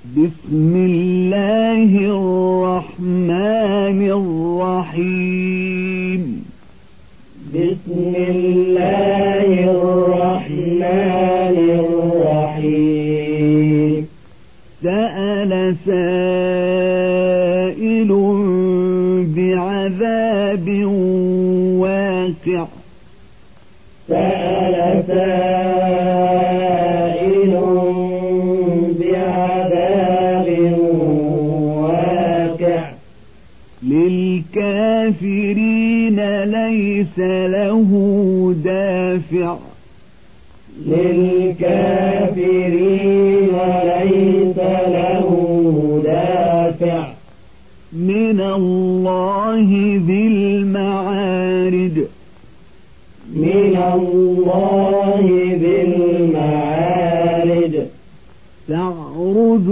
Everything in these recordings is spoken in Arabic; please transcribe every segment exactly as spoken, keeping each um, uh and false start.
بسم الله الرحمن الرحيم بسم الله الرحمن الرحيم سأل سائل بعذاب واقع سأل سائل بعذاب واقع للكافرين ليس له دافع للكافرين ليس له دافع من الله ذي المعارج من الله ذي المعارج تعرج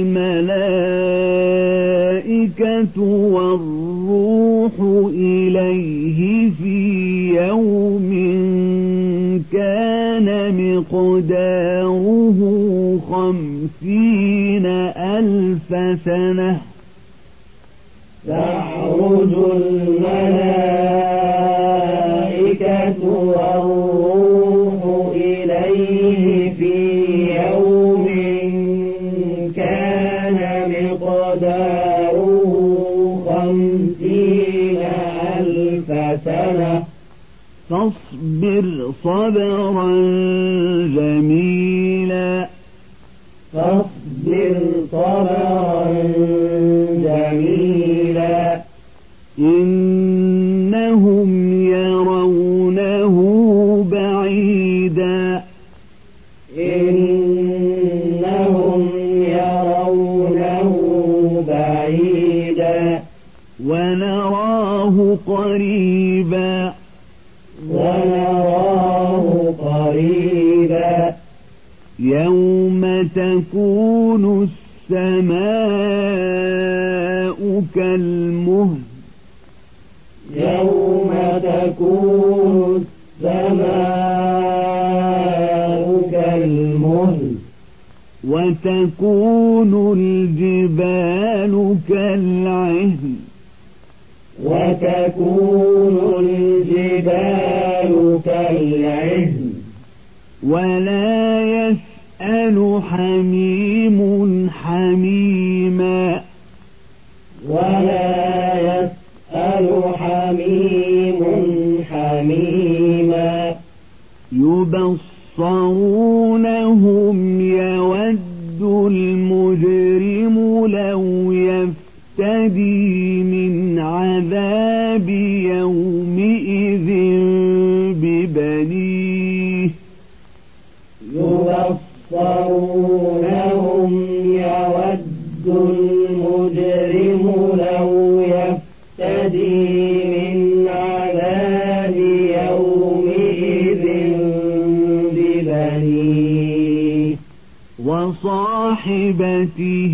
الملائكة والروح إليه في يوم كان مقداره خمسين ألف سنة تعرج الملائكة والروح إليه في يوم كان مقداره خمسين ألف سنة فاصبر صبرا جميلا فاصبر صبرا جميلا إنهم يرونه بعيدا إنهم يرونه بعيدا ونراه قريبا ونراه قريبا يوم تكون السماء كالمهل يوم تكون السماء كالمهل وتكون الجبال كالعهن وتكون الجبال كالعهن ولا يسأل حميم حميما ولا يسأل حميم حميما يبصرونهم يود المجرم لو يفتدي من عذاب يومئذ ببنيه يبصرونهم يود المجرم لو يفتدي من عذاب يومئذ ببنيه وصاحبته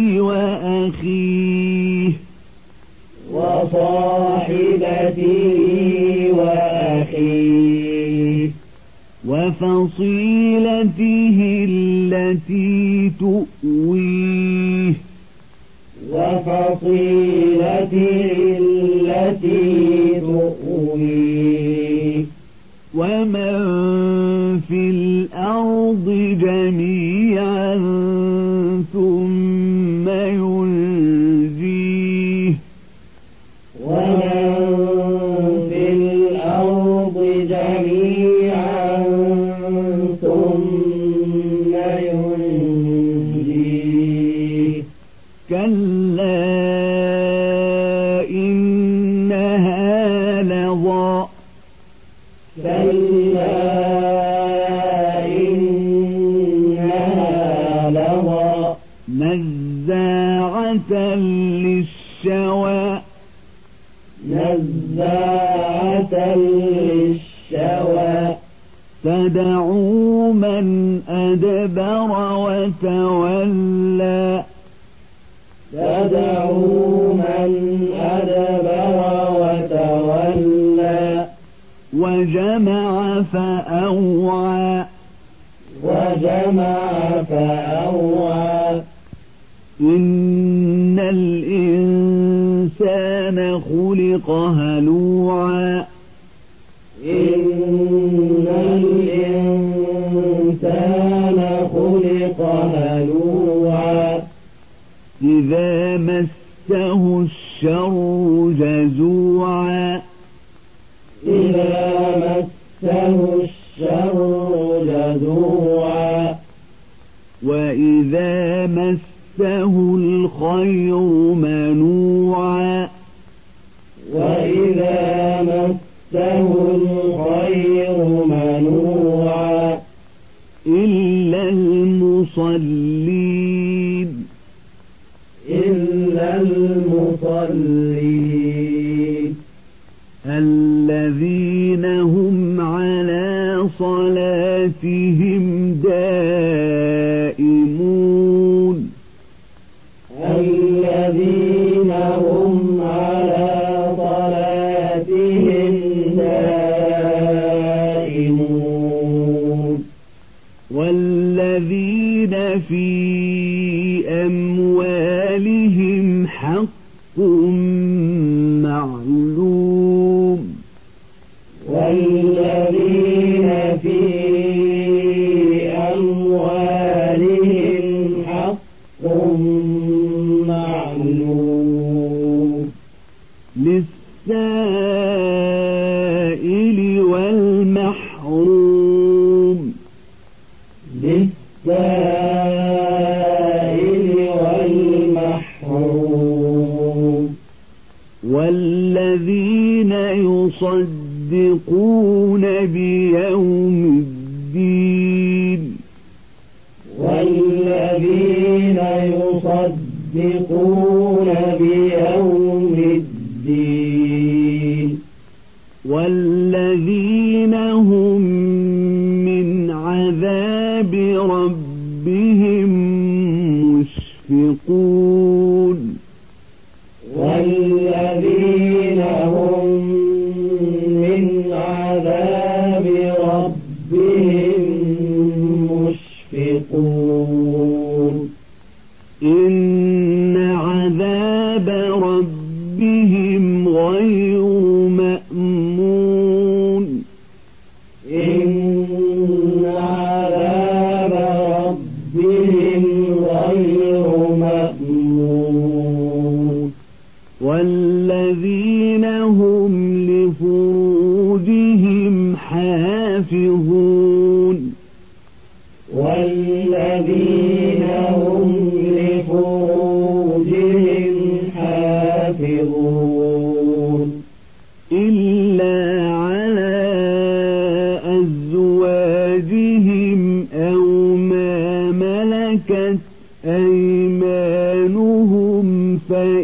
وأخيه وصاحبته وأخيه وفصيلته التي تؤويه وفصيلته التي تؤويه ومن في الأرض جميعا ثم ينجيه ومن في الأرض جميعا ثم ينجيه كلا إنها لظى كلا إنها لظى نزاعة للشوى نزاعة للشوى تدعو من أدبر وتولى تدعو من أدبر وتولى وجمع فأوعى وجمع فأوعى إن الإنسان خلق هلوعا إن الإنسان خلق هلوعا إذا مسه الشر جزوعا إذا مسه الشر جزوعا وإذا مسه الخير منوعا وإذا مسه الخير منوعا إلا المصلين إلا المصلين الذين هم على صلاتهم دائمون الذين هم على صلاتهم دائمون والذين في أموالهم حق معلوم والذين في أموالهم حق معلوم للسائل والمحروم للسائل والمحروم والذين يصدقون بيوم الدين والذين يصدقون بيوم الدين والذين هم من عذاب ربهم مشفقون والذين هم من عذاب ربهم مشفقون إن عذاب ربهم غير مأمون إن عذاب ربهم غير مأمون والذين هم لفروجهم حافظون والذين هم لفروجهم حافظون إلا على أزواجهم أو ما ملكت أيمانهم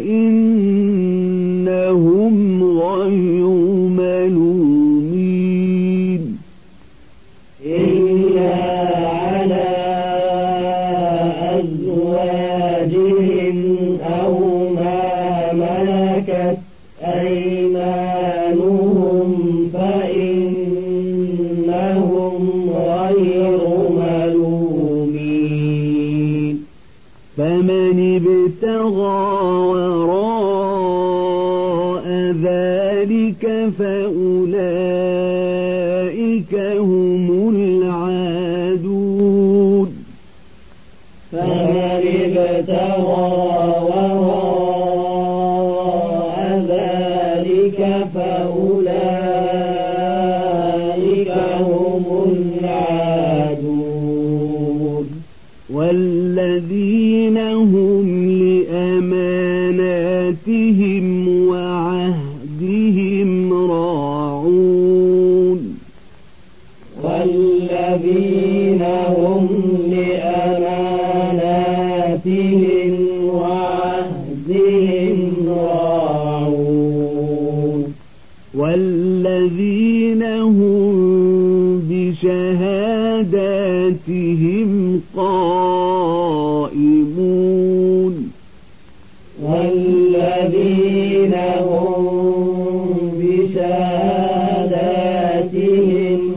فإنهم غير ملومين إلا على أزواجهم أو ما ملكت أيمانهم فإنهم غير ملومين فمن ابتغى وراء ذلك فأولئك هم العادون فمن ابتغى وراء ذلك فأولئك هم العادون والذين هم لأماناتهم وعهدهم راعون والذين هم لأماناتهم وعهدهم راعون والذين هم بشهاداتهم قائمون والذين هم بشهاداتهم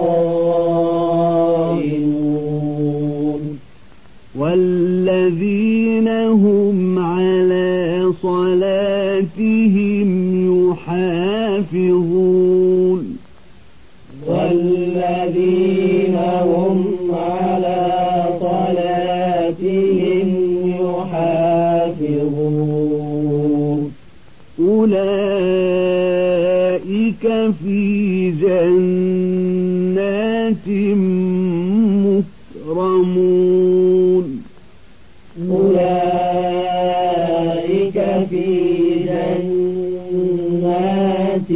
قائمون والذين والذين هم على صلاتهم يحافظون والذين هم على صلاتهم يحافظون أولئك في جنات مكرمون أولئك في جنات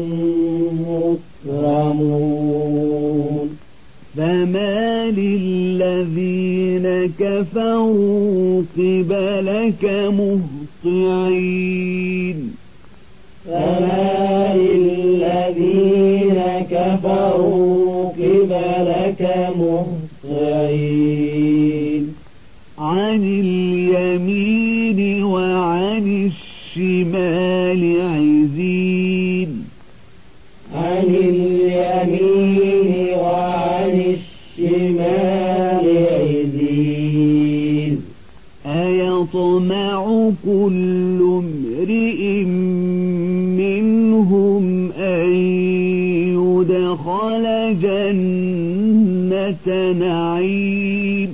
مكرمون فما للذين كفروا قبلك مهطعين فما للذين كفروا قبلك مهطعين عن اليمين وعن الشمال عزين عن اليمين وعن الشمال عزين أيطمع كل امرئ منهم أن يدخل جنة نعيم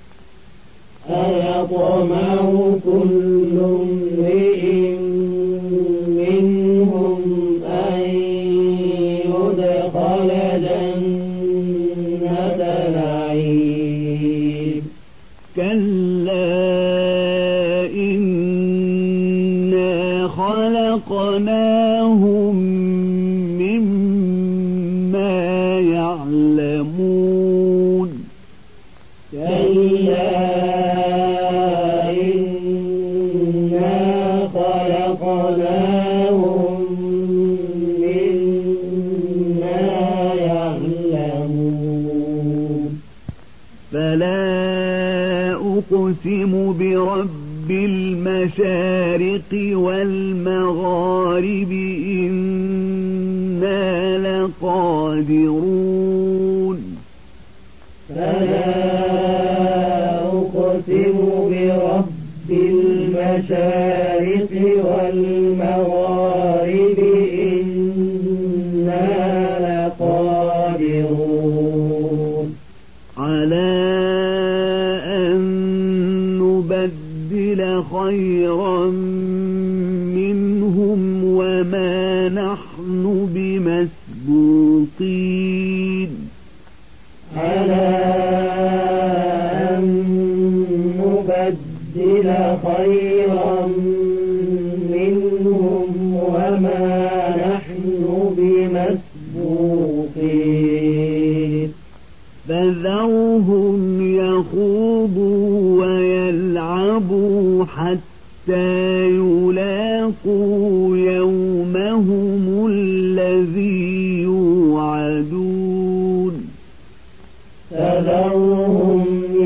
أيطمع كل امرئ منهم أن يدخل جنة نعيم كلا إنا خلقناهم مما يعلمون كلا إنا خلقناهم مما يعلمون فلا أقسم برب المشارق والمغارب إنا لقادرون فلا أقسم برب المشارق والمغارب إنا لقادرون على أن نبدل خيرا منهم وما نحن بمسبوقين على أن نبدل خيرا منهم وما نحن بمسبوقين فذرهم يخوضوا ويلعبوا حتى يلاقوا يومهم الذي يوعدون فذرهم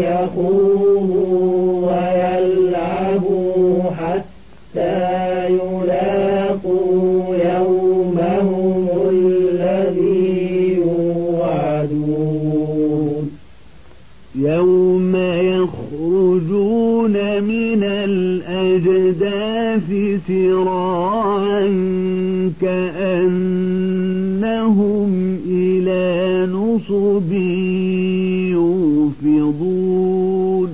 يخوضوا ويلعبوا حتى يلاقوا يومهم الذي يوعدون يوم يخرجون من الأجداث سراعا كأنهم إلى نصب يوفضون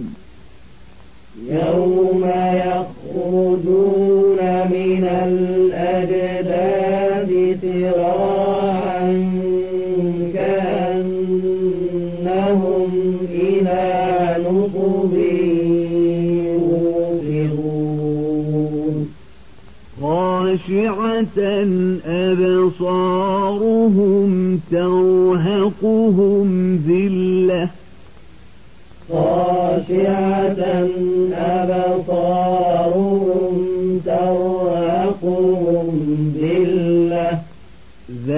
يوم يخرجون من الأجداث سراعا كأنهم إلى نصب يوفضون خاشعة أبصارهم ترهقهم ذلة خاشعة أبصارهم ترهقهم ذلة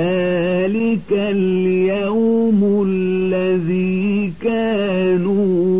ذلك اليوم الذي كانوا